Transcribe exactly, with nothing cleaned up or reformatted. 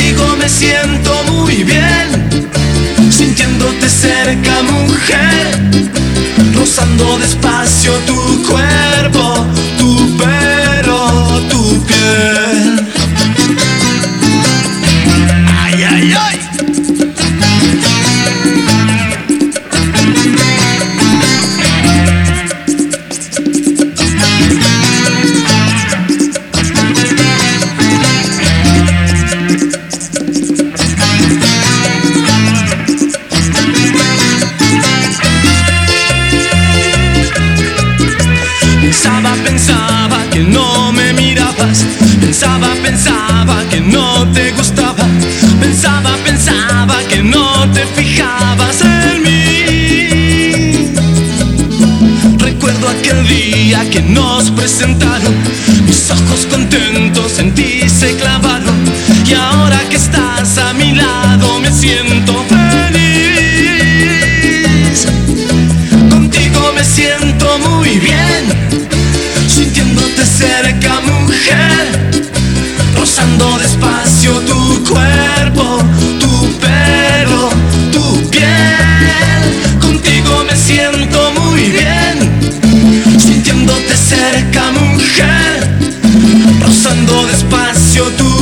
Contigo me siento muy bien, sintiéndote cerca, mujer, rozando despacio tu cuerpo, tu pelo, tu piel. Ay, ay, ay. Pensaba, pensaba que no me mirabas. Pensaba, pensaba que no te gustaba. Pensaba, pensaba que no te fijabas en mí. Recuerdo aquel día que nos presentaron. Mis ojos contentos en ti se clavaron. Y ahora que estás a mi lado me siento feliz. Contigo me siento muy bien, sintiéndote cerca, mujer, rozando despacio tu cuerpo, tu pelo, tu piel. Contigo me siento muy bien, sintiéndote cerca, mujer, rozando despacio tu